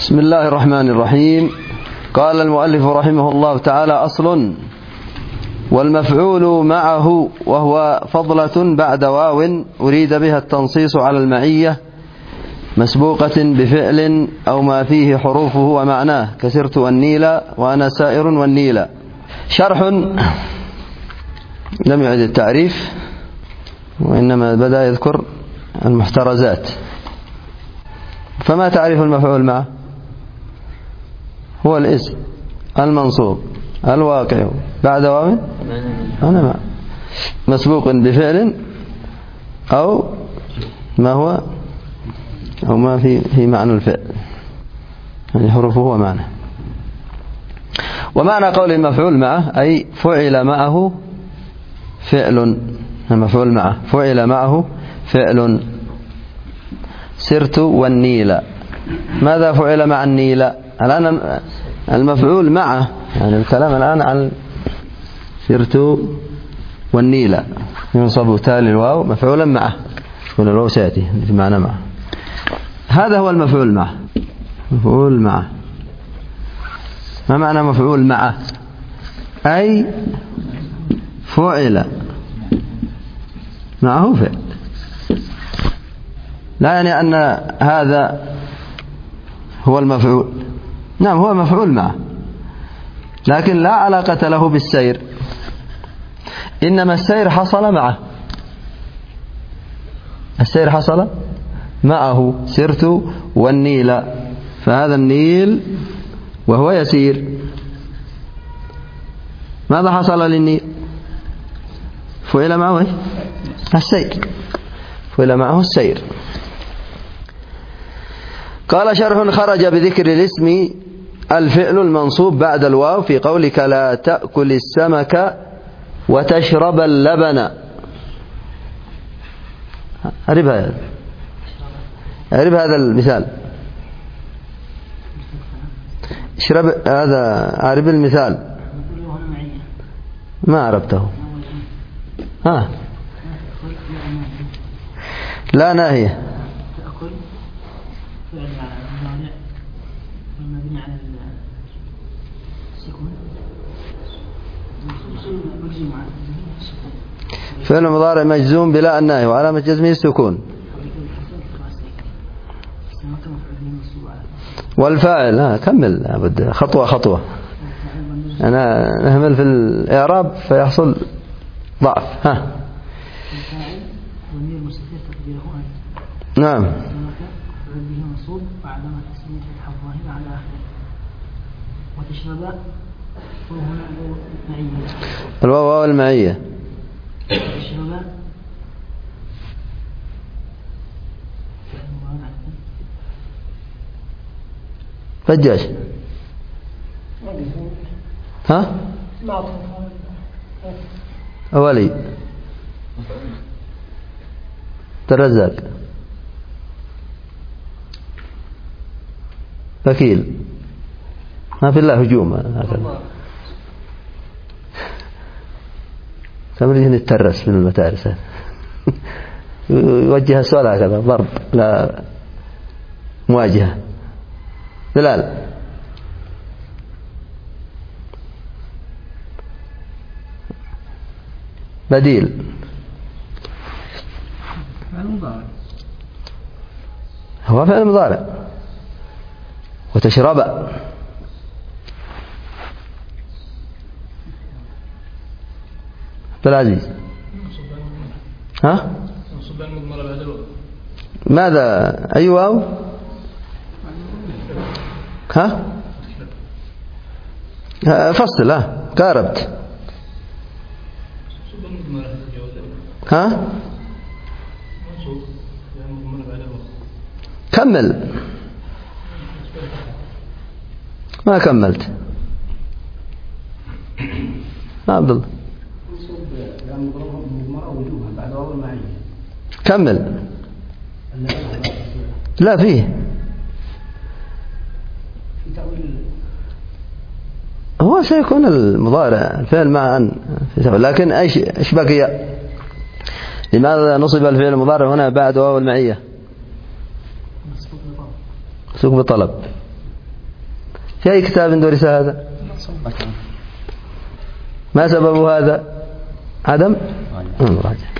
بسم الله الرحمن الرحيم. قال المؤلف رحمه الله تعالى: أصل: والمفعول معه وهو فضلة بعد واو أريد بها التنصيص على المعية مسبوقة بفعل أو ما فيه حروفه ومعناه كسرت والنيل وأنا سائر والنيل. شرح: لم يعد التعريف وإنما بدأ يذكر المحترزات. فما تعريف المفعول معه؟ هو الاسم المنصوب الواقع بعد واو أنا ما مسبوق بفعل أو ما هو أو ما في معنى الفعل، يعني حروفه ومعنى. ومعنى قول المفعول معه أي فعل معه فعل. المفعول معه فعل معه فعل. سرت والنيل. ماذا فعل مع النيل؟ الآن المفعول معه، يعني الكلام الآن عن سرت والنيل ينصب تالي الواو مفعولا معه، والواو سيأتي بمعنى معه. هذا هو المفعول معه. مفعول معه. ما معنى مفعول معه؟ أي فعل معه فعل. لا يعني أن هذا هو المفعول. نعم هو مفعول معه، لكن لا علاقة له بالسير، إنما السير حصل معه. السير حصل معه. سرت والنيل، فهذا النيل وهو يسير. ماذا حصل للنيل؟ فعل معه السير. فعل معه السير. قال: شرح: خرج بذكر الاسم الفعل المنصوب بعد الواو في قولك لا تأكل السمك وتشرب اللبن. أعرف هذا المثال. اشرب هذا. أعرف المثال. ما عرفته. لا ناهية. فعل مضارع مجزوم بلا الناهي وعلامة جزمه السكون. والفاعل كمل خطوة خطوة. أنا نهمل في الإعراب فيحصل ضعف. نعم. الواو المعية. فجاش. أولي ترزاق فكيل. ما في الله هجوم هكذا. تمرين الترس من المتارس. يوجه السؤال هكذا ضرب لا مواجهة. دلال. بديل. هو فعل مضارع. وتشرب. عبد العزيز. ماذا؟ أي واو؟ فصل. قاربت. كمل. ما كملت. عبد الله كمل. لا فيه. هو سيكون المضارع الفعل معا، لكن ايش بقي؟ لماذا نصب الفعل المضارع هنا بعد واو المعية؟ مسبوق بطلب. في أي كتاب درس هذا؟ ما سبب هذا؟ عدم المراجعة.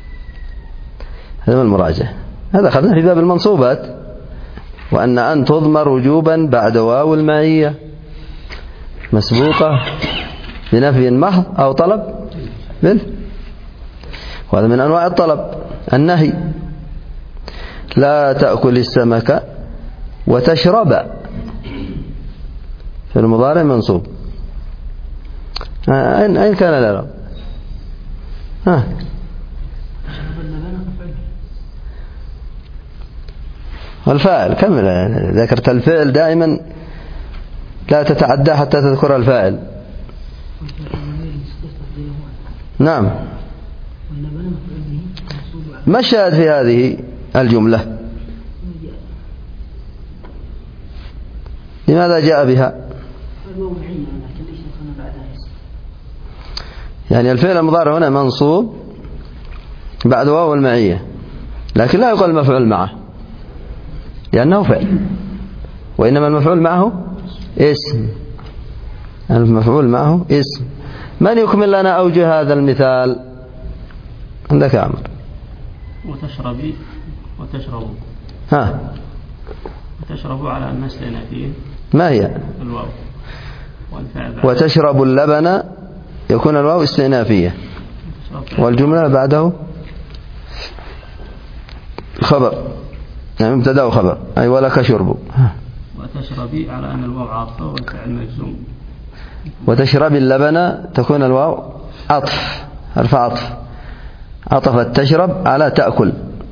عدم المراجعة. هذا أخذنا في باب المنصوبات، وأن أن تضمر وجوبا بعد واو المعية مسبوقة بنفي محض أو طلب وهذا من أنواع الطلب. النهي: لا تأكل السمك وتشرب، في المضارع منصوب. أين كان الإعراب؟ والفاعل كمل. ذكرت الفعل دائما لا تتعدى حتى تذكر الفاعل. نعم. ما الشاهد في هذه الجملة؟ لماذا جاء بها؟ يعني الفعل المضارع هنا منصوب بعد واو المعية، لكن لا يقال المفعول معه لأنه فعل، وإنما المفعول معه اسم. المفعول معه اسم. من يكمل لنا أوجه هذا المثال؟ عندك يا عمر. وتشربي وتشربوا. وتشربوا على أن استئنافية. ما هي؟ الواو. وتشرب اللبن يكون الواو استئنافية، والجملة بعده خبر، يعني مبتدا وخبر، أي ولك شرب. وتشربي على أن الواو عاطفة والفعل مجزوم. وتشربي اللبن تكون الواو عطف، حرف عطف، عطفت تشرب على تأكل،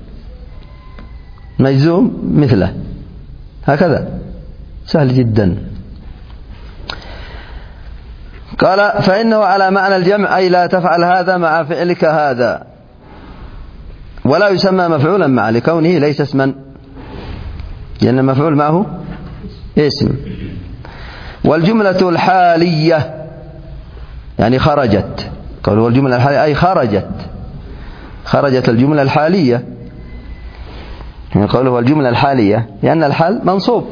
مجزوم مثله. هكذا سهل جدا. قال: فإنه على معنى الجمع، أي لا تفعل هذا مع فعلك هذا، ولا يسمى مفعولا معه لكونه ليس اسما، لأن المفعول معه اسم. والجملة الحالية يعني خرجت، قالوا الجملة الحالية أي خرجت الجملة الحالية، يعني قالوا الجملة الحالية لأن الحال منصوب.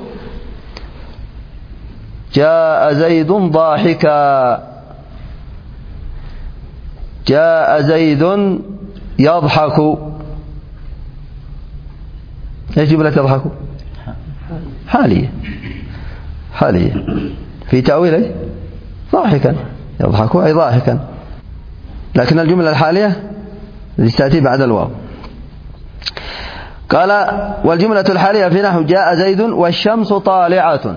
جاء زيد ضاحكا، جاء زيد يضحك. ايش جملة يضحك؟ حالية في تأويله ضاحكا، يضحك أي ضاحكا، لكن الجملة الحالية التي تأتي بعد الواو. قال: والجملة الحالية في نحو جاء زيد والشمس طالعة،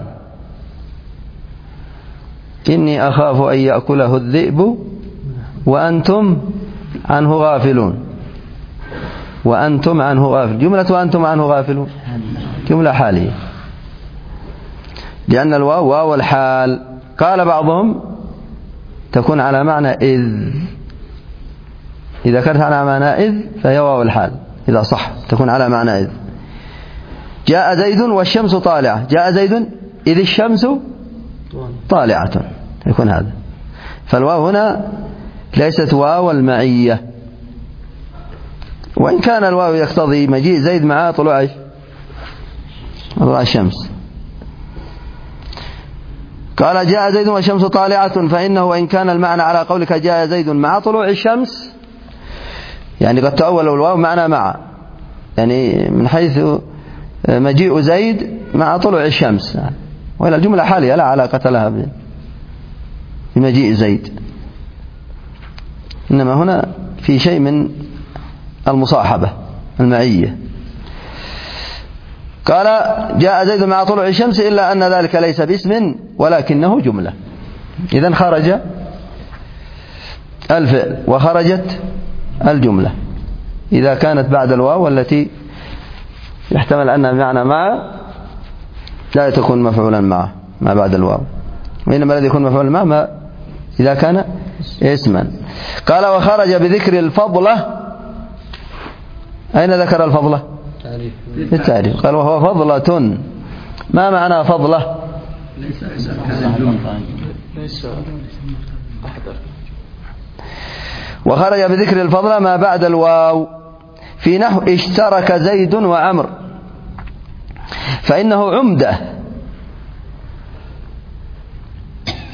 إني أخاف أن يأكله الذئب وأنتم عنه غافلون. وأنتم عنه غافلون، جملة وأنتم عنه غافلون جملة حالية لأن الواو واو الحال. قال بعضهم تكون على معنى إذ، إذا كانت على معنى إذ فهي واو الحال، إذا صح تكون على معنى إذ. جاء زيد والشمس طالعة، جاء زيد إذ الشمس طالعة، يكون هذا. فالواو هنا ليست واو المعية، وإن كان الواو يقتضي مجيء زيد مع طلوع الشمس. قال: جاء زيد والشمس طالعة، فإنه وإن كان المعنى على قولك جاء زيد مع طلوع الشمس، يعني قد تأول الواو معنى مع، يعني من حيث مجيء زيد مع طلوع الشمس، وإلى الجملة حالية لا علاقة لها بمجيء زيد، إنما هنا في شيء من المصاحبة المعية. قال: جاء زيد مع طلوع الشمس، إلا أن ذلك ليس باسم ولكنه جملة. إذن خرج الفعل وخرجت الجملة إذا كانت بعد الواو التي يحتمل أنها بمعنى مع، لا تكون مفعولا معه ما بعد الواو، وإنما الذي يكون مفعولا معه ما إذا كان اسما. قال: وخرج بذكر الفضلة. أين ذكر الفضلة؟ بالتعريف. قال: وهو فضلة. ما معنى فضلة؟ وخرج بذكر الفضلة ما بعد الواو في نحو اشترك زيد وعمر، فإنه عمدة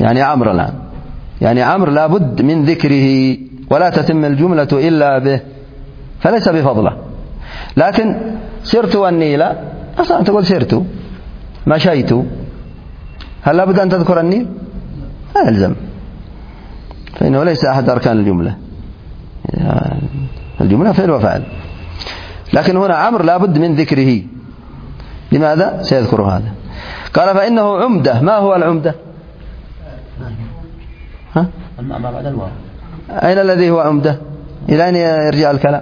يعني عمرو الآن، يعني عمرو لابد من ذكره ولا تتم الجملة إلا به، فليس بفضله. لكن سرت والنيل أصلا تقول سرت، مشيت، هل لابد أن تذكر النيل؟ لا يلزم، فإنه ليس أحد أركان الجملة، الجملة فعل وفعل. لكن هنا عمرو لابد من ذكره. لماذا؟ سيذكر هذا. قال فإنه عمدة. ما هو العمدة؟ ها؟ ما بعد الواو. أين الذي هو عمدة؟ إلى أين يرجع الكلام؟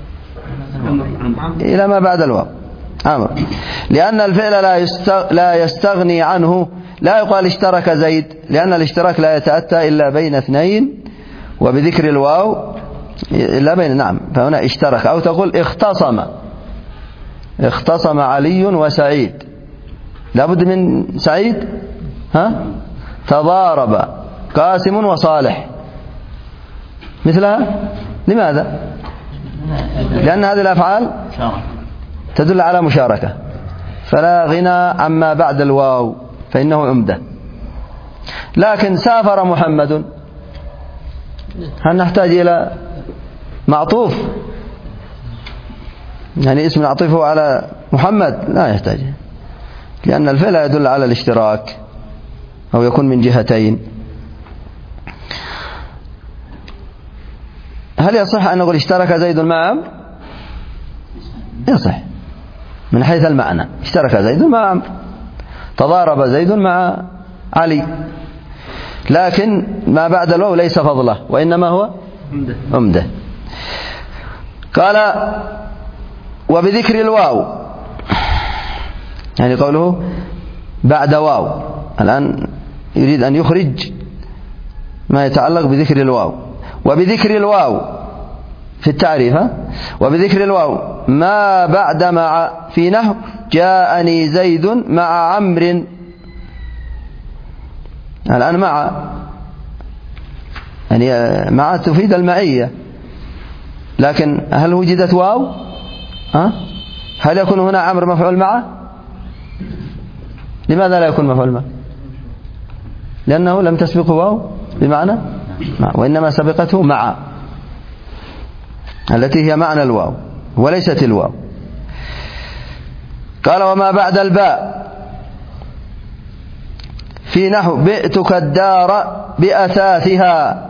إلى ما بعد الواو، عمرو. لأن الفعل لا يستغني عنه. لا يقال اشترك زيد، لأن الاشتراك لا يتأتى إلا بين اثنين، وبذكر الواو إلا بين. نعم، فهنا اشترك. أو تقول اختصم علي وسعيد، لابد من سعيد. ها؟ تضارب قاسم وصالح، مثلها. لماذا؟ لأن هذه الأفعال تدل على مشاركة، فلا غنى عما بعد الواو، فإنه عمدة. لكن سافر محمد، هل نحتاج إلى معطوف؟ يعني اسم نعطفه على محمد؟ لا يحتاج، لأن الفعل يدل على الاشتراك أو يكون من جهتين. هل يصح أن نقول اشترك زيد مع عمرو؟ يصح من حيث المعنى، اشترك زيد مع عمرو، تضارب زيد مع علي. لكن ما بعد الواو ليس فضله، وإنما هو عمده. قال وبذكر الواو، يعني قوله بعد واو. الآن يريد أن يخرج ما يتعلق بذكر الواو. وبذكر الواو في التعريف، وبذكر الواو ما بعد مع، في نحو جاءني زيد مع عمرو. الآن مع، يعني مع تفيد المعية، لكن هل وجدت واو؟ هل يكون هنا عمرو مفعول معه؟ لماذا لا يكون مفعول معه؟ لأنه لم تسبقه واو بمعنى مع، وإنما سبقته مع التي هي معنى الواو وليست الواو. قال وما بعد الباء في نحو بئتك الدار بأثاثها.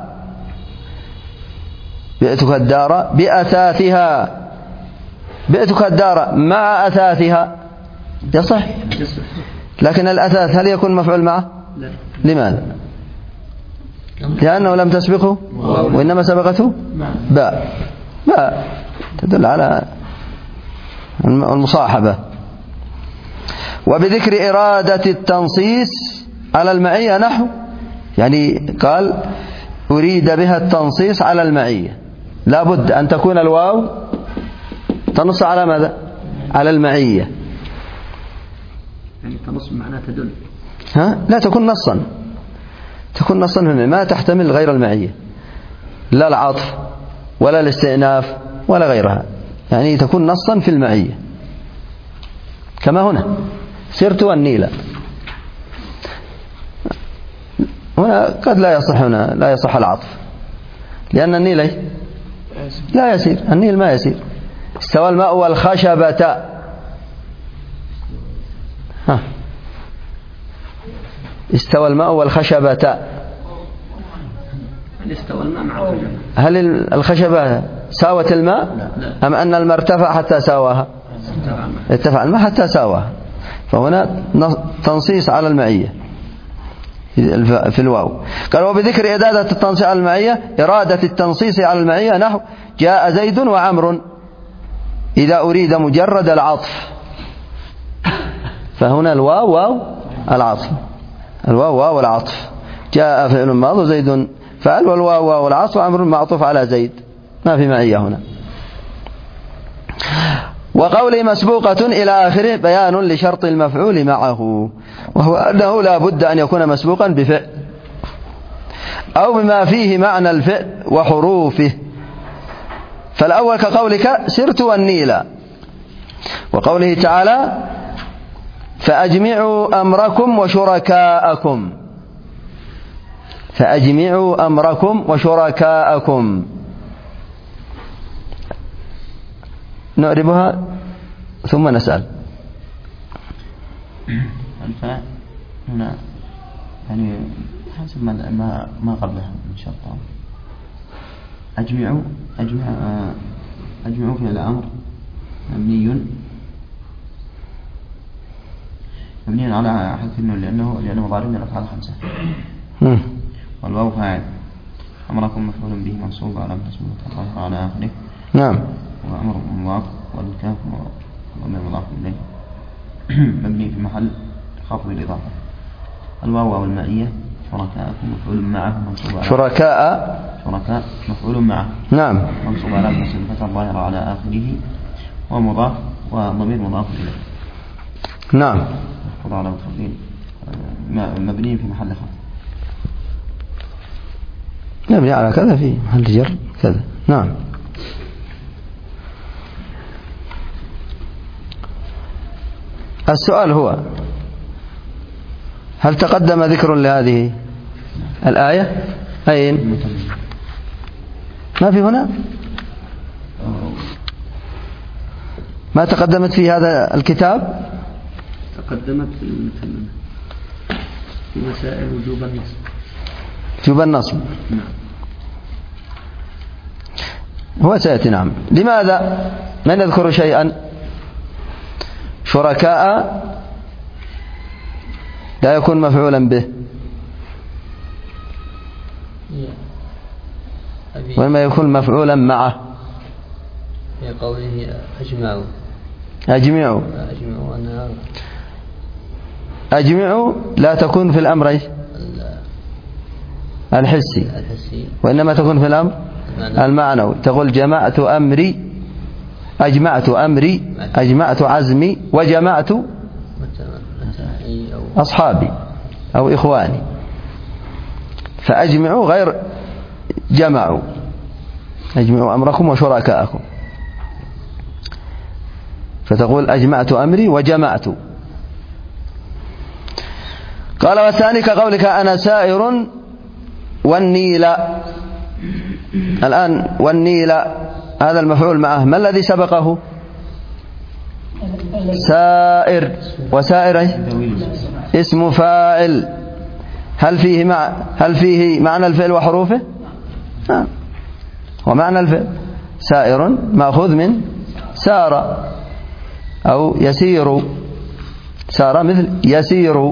بئتك الدار بأثاثها، بئتك الدار مع أثاثها يصح. لكن الأثاث هل يكون مفعول معه؟ لا. لماذا؟ لأنه لم تسبقه وإنما سبقته باء. باء تدل على المصاحبة. وبذكر إرادة التنصيص على المعية نحو، يعني قال أريد بها التنصيص على المعية، لابد أن تكون الواو تنص على ماذا؟ على المعية. يعني تنص معناه تدل. لا تكون نصا، تكون نصا ما تحتمل غير المعية، لا العطف ولا الاستئناف ولا غيرها، يعني تكون نصا في المعية. كما هنا سرت والنيل، هنا قد لا يصح، هنا لا يصح العطف، لأن النيل لا يسير، النيل ما يسير. استوى الماء والخشبة، استوى الماء والخشبة. استوى الماء مع الخشبة. هل الخشبة ساوت الماء؟ لا. أم أن الماء ارتفع حتى ساواها؟ ارتفع الماء حتى ساواها. فهنا تنصيص على المعية في الواو. قال وبذكر إرادة التنصيص على المعية، إرادة التنصيص على المعية نحو جاء زيد وعمر، إذا أريد مجرد العطف. فهنا الواو واو العطف، الواو واو العطف. جاء فعل ماض وزيد فعل، والواو واو العطف وعمر معطوف على زيد، ما في معية هنا. وقولي مسبوقة إلى آخره بيان لشرط المفعول معه، وهو أنه لا بد أن يكون مسبوقا بفعل أو بما فيه معنى الفعل وحروفه. فالأول كقولك سرت والنيل، وقوله تعالى فأجمعوا أمركم وشركاءكم. فأجمعوا أمركم وشركاءكم. نعربها ثم نسأل. الفاء هنا يعني حسب ما قبلها إن شاء الله. أجمعوا فعل الأمر مبني على حذف النون لأنه مضارع من الأفعال الخمسة. والواو فاعل. أمركم مفعول به منصوب على اسمه الظاهر على آخره. نعم. وأمر مضاف والكاف ضمير مضاف إليه مبني في محل خفض بالإضافة. الواو واو المائية. شركاءكم مفعول معه منصوب على شركاء مفعول معه. نعم. منصوب على الفتحة الظاهرة على آخره ومضاف وضمير مضاف إليه. نعم. على متخفين مبني في محل خفض. مبني على كذا في محل جر كذا. نعم. السؤال هو: هل تقدم ذكر لهذه الآية؟ أين؟ ما في هنا؟ ما تقدمت في هذا الكتاب؟ تقدمت في المثنى في مسائل وجوب النصب. وجوب النصب. نعم. هو سيأتي. نعم. لماذا من يذكر شيئا؟ شركاء لا يكون مفعولا به، وإنما يكون مفعولا معه. في قوله أجمعوا لا تكون في الأمر الحسي، وإنما تكون في الأمر المعنوي. تقول جمعت أمري، أجمعت عزمي، وجمعت أصحابي أو إخواني. فأجمعوا غير جمعوا. أجمعوا أمركم وشركاءكم. فتقول أجمعت أمري وجمعت. قال: والثاني كقولك أنا سائر والنيل. الآن والنيل هذا المفعول معه، ما الذي سبقه؟ سائر. وسائر اسم فاعل. هل فيه معنى الفعل وحروفه؟ ومعنى الفعل سائر مأخوذ من سار أو يسير. سار مثل يسير،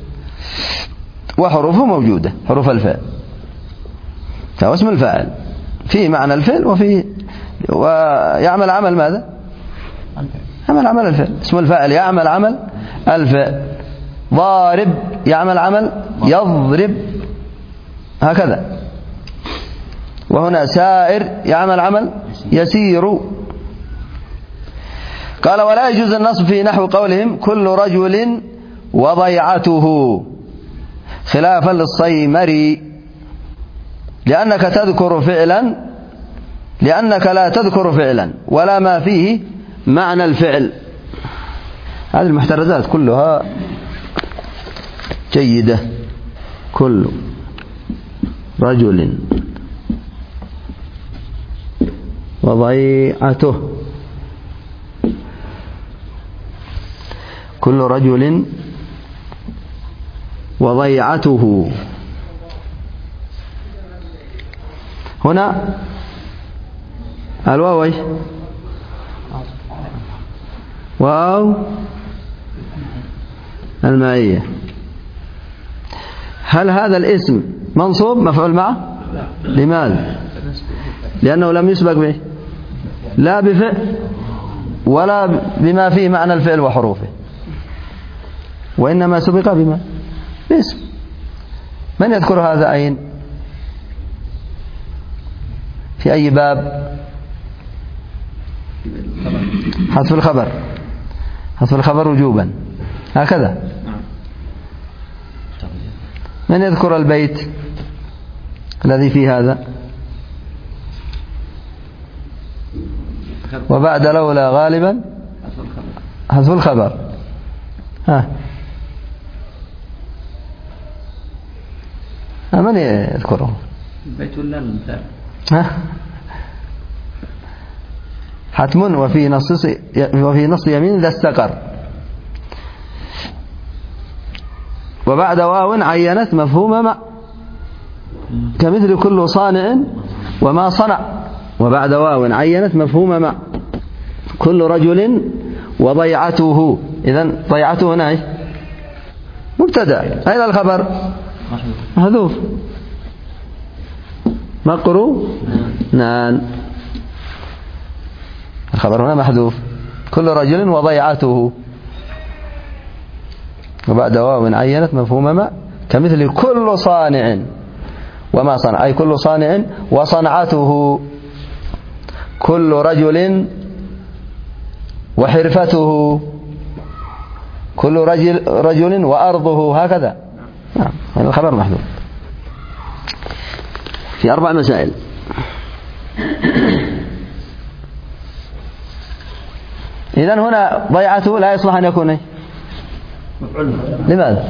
وحروفه موجودة، حروف الفعل. فهو اسم الفاعل فيه معنى الفعل ويعمل عمل ماذا؟ يعمل عمل الفعل. اسم الفاعل يعمل عمل الفعل. ضارب يعمل عمل يضرب، هكذا. وهنا سائر يعمل عمل يسير. قال: ولا يجوز النصب في نحو قولهم كل رجل وضيعته، خلافا للصيمري، لأنك لا تذكر فعلا ولا ما فيه معنى الفعل. هذه المحترزات كلها جيدة. كل رجل وضيعته، كل رجل وضيعته. هنا الواو واو المائية. هل هذا الاسم منصوب مفعول معه؟ لماذا؟ لأنه لم يسبق به لا بفعل ولا بما فيه معنى الفعل وحروفه، وإنما سبق بما؟ باسم. من يذكر هذا أين؟ في أي باب؟ حذف الخبر. حذف الخبر وجوبا، هكذا. من يذكر البيت الذي فيه هذا؟ وبعد لولا غالبا حذف الخبر. من يذكره؟ بيت الله المثال. حتم وفي نص يمين ذا استقر. وبعد واو عينت مفهوم ما كمثل كل صانع وما صنع. وبعد واو عينت مفهوم ما كل رجل وضيعته. إذن ضيعته هنا مبتدأ. أين الخبر؟ محذوف. مقرونان. الخبر هنا محذوف. كل رجل وضيعته. وبعد واو عينت مفهوم ما كمثل كل صانع وما صنع، أي كل صانع وصنعته. كل رجل وحرفته. كل رجل وأرضه. هكذا. نعم. الخبر محذوف. في 4 مسائل. إذن هنا ضيعته لا يصلح أن يكون لماذا؟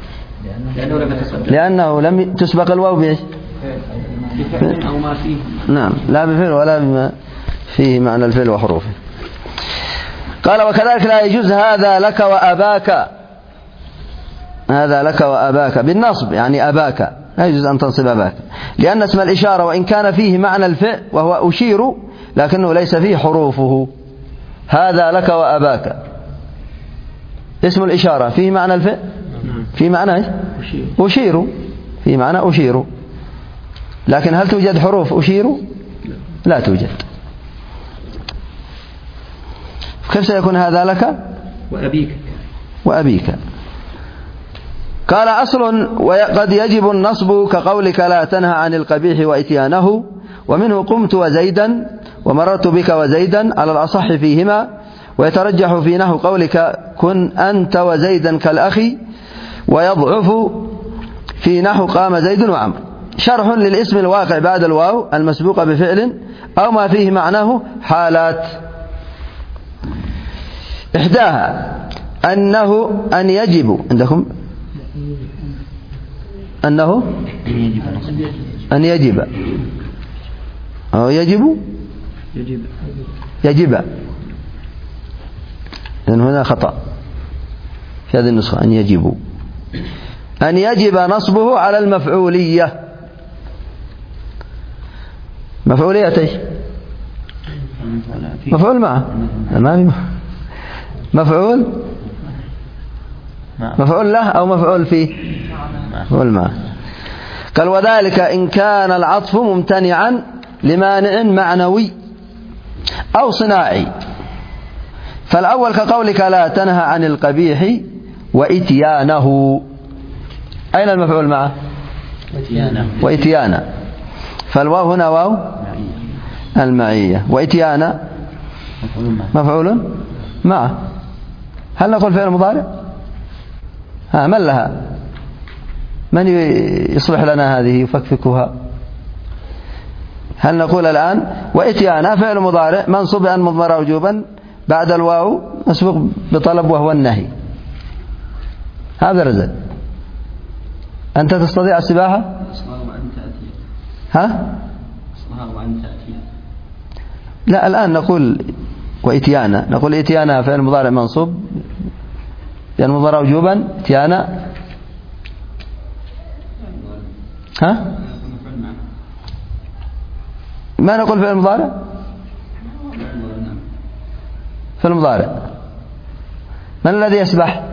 لأنه لم تسبق الواو بإيش؟ بفعل أو ما فيه. نعم، لا بفعل ولا بما فيه معنى الفعل وحروفه. قال وكذلك لا يجوز هذا لك وأباك. هذا لك وأباك بالنصب، يعني أباك لا يجوز أن تنصب أباك، لأن اسم الإشارة وإن كان فيه معنى الفعل وهو أشير لكنه ليس فيه حروفه. هذا لك وأباك اسم الإشارة فيه معنى الفعل، فيه معنى أشير، فيه معنى أشير، لكن هل توجد حروف أشير؟ لا توجد. كيف سيكون هذا لك وأبيك؟ قال أصل وقد يجب النصب كقولك لا تنهى عن القبيح وإتيانه، ومنه قمت وزيدا ومررت بك وزيدا على الأصح فيهما، ويترجح في نحو قولك كن أنت وزيدا كالأخي، ويضعف في نحو قام زيد وعمر. شرح للاسم الواقع بعد الواو المسبوق بفعل أو ما فيه معناه حالات. إحداها أن يجب عندكم أنه أن يجب أو يجب لأن هنا خطأ في هذه النسخة. أن يجب نصبه على المفعولية. مفعولية ايش؟ مفعول معه، مفعول له أو مفعول فيه، مفعول معه. قال وذلك إن كان العطف ممتنعا لمانع معنوي أو صناعي. فالأول كقولك لا تنهى عن القبيح وإتيانه. أين المفعول معه؟ وإتيانا. فالواو هنا واو المعية، وإتيانا مفعول معه. هل نقول فعل مضارع؟ من لها؟ من يصلح لنا هذه يفكفكها؟ هل نقول الآن وإتيانا فعل مضارع منصوب أن مضمر وجوبا بعد الواو مسبوق بطلب وهو النهي. هذا رزق. أنت تستطيع السباحة؟ ها؟ لا، الآن نقول وإتيانا، نقول إتيانا فعل مضارع منصوب لأن مضمر وجوبا. إتيانا ها؟ ما نقول فعل مضارع؟ فعل مضارع. من الذي يسبح؟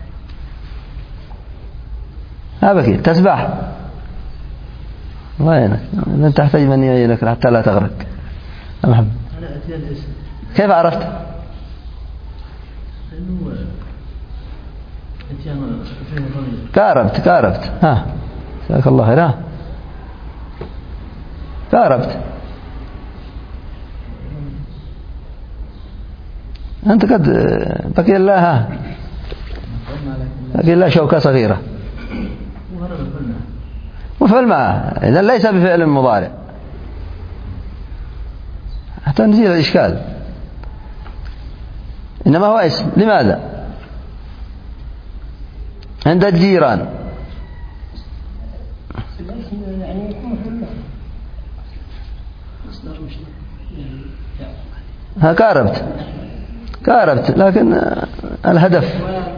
بكي تسبح. الله يعينك، لن تحتاج من يعينك حتى لا تغرق. محمد كيف عرفت؟ كاربت. ها جزاك الله خير. كاربت. أنت قد بقي الله شوكة صغيرة وفعل معه، إذن ليس بفعل مضارع حتى نزيل الإشكال، إنما هو اسم. لماذا؟ عند الجيران يعني يكون محل ها كاربت لكن الهدف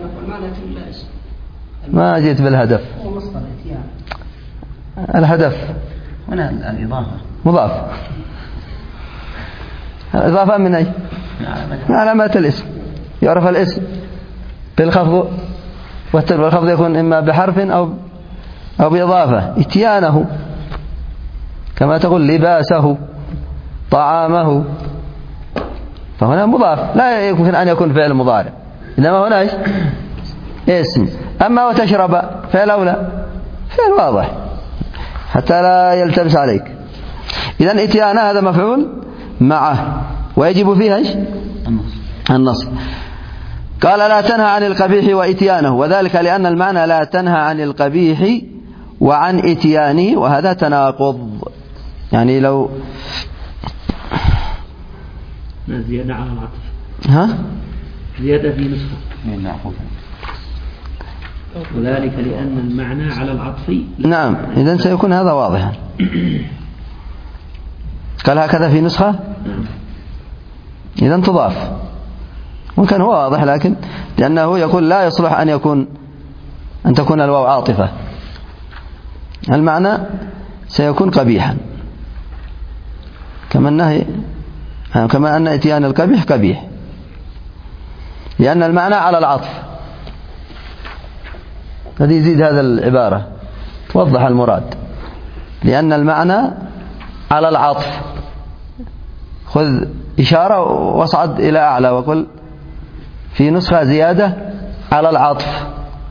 ما جيت بالهدف. الهدف هنا الإضافة مضاف. الإضافة من أي؟ من علامات الاسم. يعرف الاسم بالخفض والخفض يكون إما بحرف أو بإضافة. إتيانه كما تقول لباسه طعامه، فهنا مضاف لا يمكن أن يكون فعل مضارع، إنما هنا اسم. أما وتشرب فعل أولى فعل واضح حتى لا يلتبس عليك. إذن إتيان هذا مفعول معه ويجب فيها إيش؟ النصب. قال لا تنهى عن القبيح وإتيانه، وذلك لأن المعنى لا تنهى عن القبيح وعن إتيانه، وهذا تناقض. يعني لو زيادة على العطف. ها؟ زيادة في نسخة. وذلك لأن المعنى على العطف. نعم، إذن سيكون هذا واضحا. قال هكذا في نسخة، إذن تضاف. ممكن هو واضح، لكن لأنه يقول لا يصلح أن تكون الواو عاطفة، المعنى سيكون قبيحا، كما أن إتيان القبيح قبيح، لأن المعنى على العطف. هذه يزيد هذا العبارة توضح المراد، لأن المعنى على العطف. خذ إشارة واصعد إلى أعلى وقل في نسخة زيادة على العطف.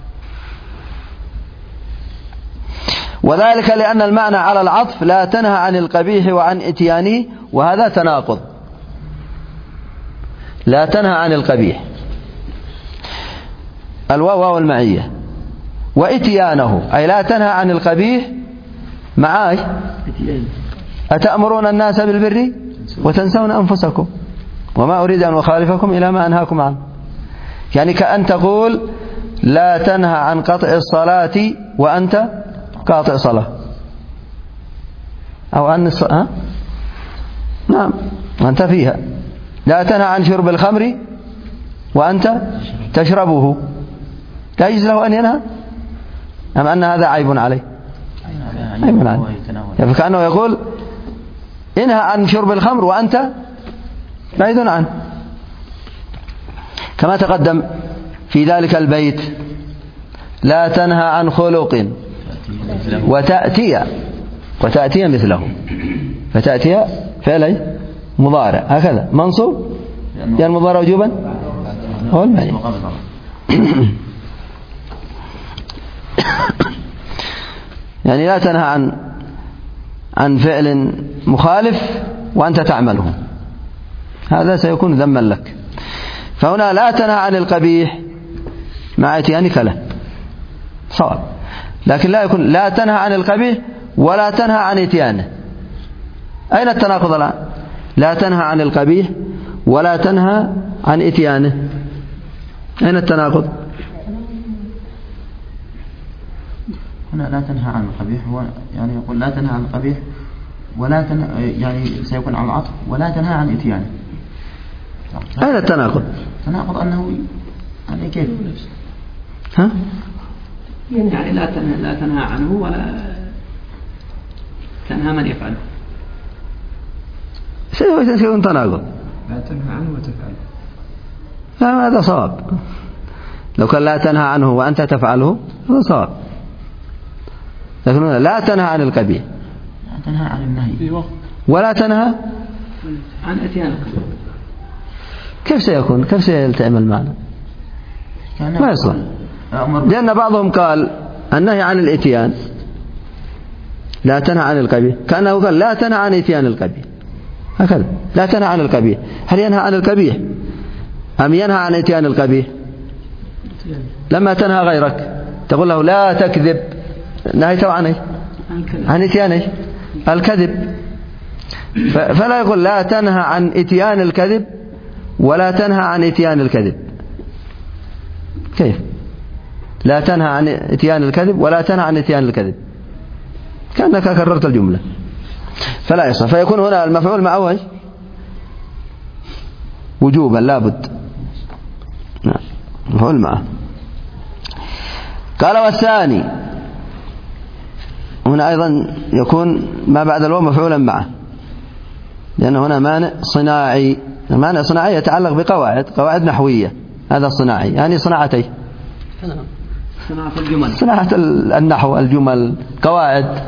وذلك لأن المعنى على العطف لا تنهى عن القبيح وعن إتيانه، وهذا تناقض. لا تنهى عن القبيح الواو والمعية، وإتيانه أي لا تنهى عن القبيح معاي أتأمرون الناس بالبر وتنسون أنفسكم وما أريد أن أخالفكم إلى ما أنهاكم عنه. يعني كأن تقول لا تنهى عن قطع الصلاة وأنت قاطع صلاة، أو عن الصلاة نعم وأنت فيها. لا تنهى عن شرب الخمر وأنت تشربه، لا يجوز له أن ينهى، أم أن هذا عيب عليه؟ عيب عليه. يعني فكأنه يقول انهى عن شرب الخمر وأنت بعيد عنه، كما تقدم في ذلك البيت لا تنهى عن خلق وتأتي مثله، فتأتي فعل مضارع هكذا منصوب، يعني المضارع وجوبا هو المعنى. يعني لا تنهى عن فعل مخالف وأنت تعمله، هذا سيكون ذما لك. فهنا لا تنهى عن القبيح مع اتيانك له صواب، لكن لا يكون لا تنهى عن القبيح ولا تنهى عن اتيانه. أين التناقض الآن؟ لا تنهى عن القبيح ولا تنهى عن اتيانه، أين التناقض؟ هنا لا تنهى عن القبيح، يعني يقول لا تنهى عن القبيح ولا تنهى، يعني سيكون على العطف ولا تنهى عن اتيانه. أين التناقض؟ تناقض أنه يعني كيف؟ ها؟ يعني لا تنهى عنه ولا تنهى من يفعله. سيكون تناقض. لا تنهى عنه وتفعله. لا هذا صواب. لو كان لا تنهى عنه وأنت تفعله هذا صواب، لكن لا تنهى عن القبيح لا تنهى عن النهي ولا تنهى عن اتيان القبيح. كيف سيكون؟ كيف سيلتئم المعنى؟ ما يصلح، لأن بعضهم قال النهي عن الاتيان لا تنهى عن القبيح، كأنه قال لا تنهى عن اتيان القبيح، هكذا لا تنهى عن القبيح. هل ينهى عن القبيح أم ينهى عن اتيان القبيح؟ لما تنهى غيرك تقول له لا تكذب، نهيته عن ايش؟ عن اتيان ايش؟ الكذب. فلا يقول لا تنهى عن اتيان الكذب ولا تنهى عن اتيان الكذب. كيف؟ لا تنهى عن اتيان الكذب ولا تنهى عن اتيان الكذب، كأنك كررت الجملة فلا يصح، فيكون هنا المفعول معه وجوبا لابد، مفعول معه. قال والثاني هنا أيضا يكون ما بعد الواو مفعولا معه، لأن هنا مانع صناعي. المانع صناعي يتعلق بقواعد نحوية، هذا الصناعي يعني صناعتي، صناعة الجمل، صناعة النحو، الجمل، قواعد.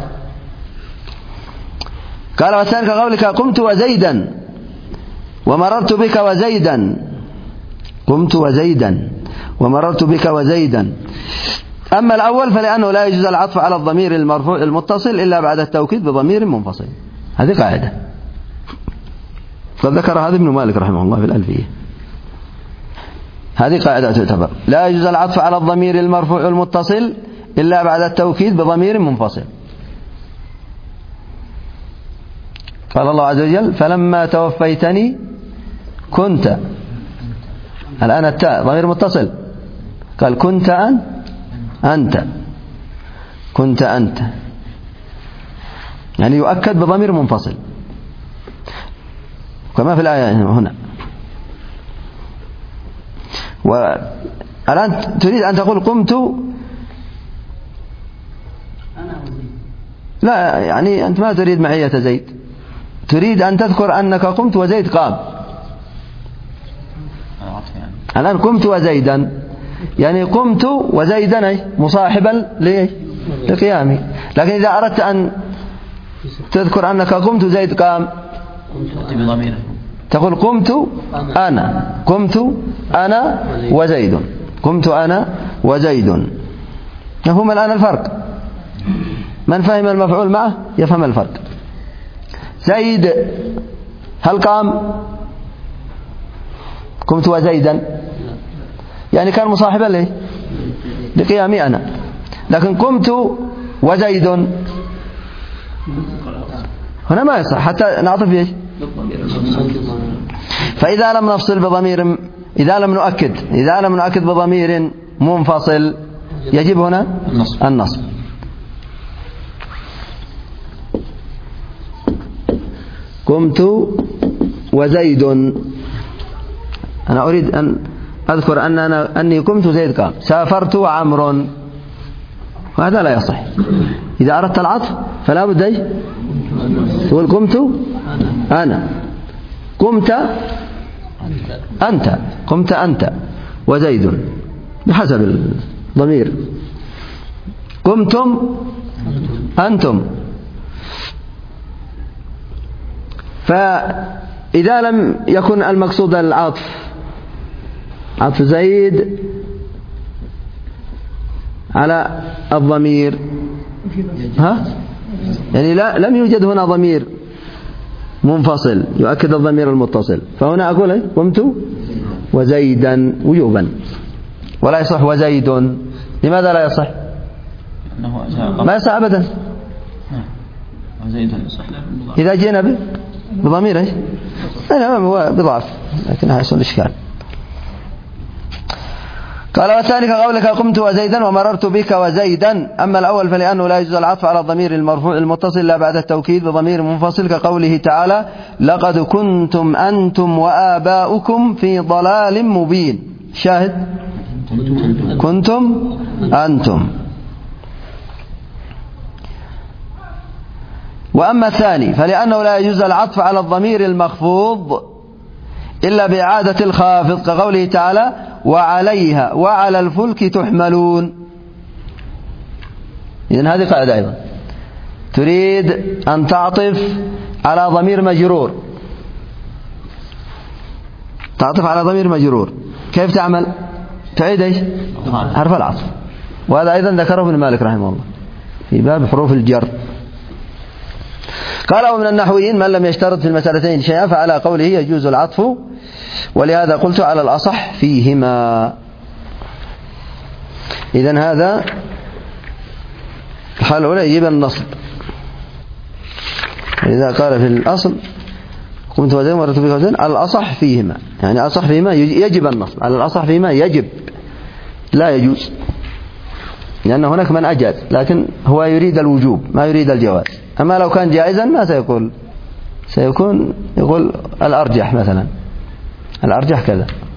قال والثاني كقولك قمت وزيدا ومررت بك وزيدا، قمت وزيدا ومررت بك وزيدا. أما الأول فلأنه لا يجوز العطف على الضمير المرفوع المتصل إلا بعد التوكيد بضمير منفصل. هذه قاعدة قد ذكر هذا ابن مالك رحمه الله في الألفية. هذه قاعدة تعتبر لا يجوز العطف على الضمير المرفوع المتصل إلا بعد التوكيد بضمير منفصل. قال الله عز وجل فلما توفيتني كنت، الآن التاء ضمير متصل، قال كنت أنت، كنت أنت، يعني يؤكد بضمير منفصل كما في الآية هنا. والآن تريد أن تقول قمت، لا يعني أنت ما تريد معية زيد، تريد أن تذكر أنك قمت وزيد قام. الآن قمت وزيدا يعني قمت وزيدا مصاحبا لقيامي، لكن إذا أردت أن تذكر أنك قمت زيد قام تقول قمت أنا، قمت أنا وزيد، قمت أنا وزيد. مفهوم الآن الفرق؟ من فهم المفعول معه يفهم الفرق. زيد هل قام؟ قمت وزيدا يعني كان مصاحبا لقيامي أنا، لكن قمت وزيد هنا ما يصح حتى نعطف به. فإذا لم نفصل بضمير، إذا لم نؤكد بضمير منفصل يجب هنا النصب. قمت وزيد، أنا أريد أن أذكر أني قمت زيد قام. سافرت وعمر، وهذا لا يصح. إذا أردت العطف فلا بد تقول قمت أنا، قمت أنت، قمت أنت وزيد بحسب الضمير، قمتم أنتم. فإذا لم يكن المقصود العطف، عطف زيد على الضمير، يعني لم يوجد هنا ضمير منفصل يؤكد الضمير المتصل، فهنا أقول قمت وزيدا وجوبا، ولا يصح وزيد. لماذا لا يصح؟ ما يصح أبدا إذا جينا بضميره هو بضعف، لكن هيحصل إشكال. قال والثاني كقولك قمت وزيدا ومررت بك وزيدا. أما الأول فلأنه لا يجوز العطف على الضمير المرفوع المتصل إلا بعد التوكيد بضمير منفصل، كقوله تعالى لقد كنتم أنتم وآباؤكم في ضلال مبين. شاهد كنتم أنتم. وأما الثاني فلأنه لا يجوز العطف على الضمير المخفوض إلا بإعادة الخافض، كقوله تعالى وعليها وعلى الفلك تحملون. إذن هذه قاعدة أيضا، تريد أن تعطف على ضمير مجرور، تعطف على ضمير مجرور، كيف تعمل؟ تعيد ايش؟ حرف العطف. وهذا أيضا ذكره ابن مالك رحمه الله في باب حروف الجر. قال ومن النحويين من لم يشترط في المسألتين شيئا فعلى قوله يجوز العطف، ولهذا قلت على الأصح فيهما. إذن هذا الحالة الأولى يجب النصب، إذا قال في الأصل قمت وزين مرت بك وزين على الأصح فيهما، يعني الأصح فيهما يجب النصب، على الأصح فيهما يجب لا يجوز. لأن هناك من أجاز، لكن هو يريد الوجوب ما يريد الجواز. أما لو كان جائزا ما سيقول، سيكون يقول الأرجح مثلا، الأرجح كذا.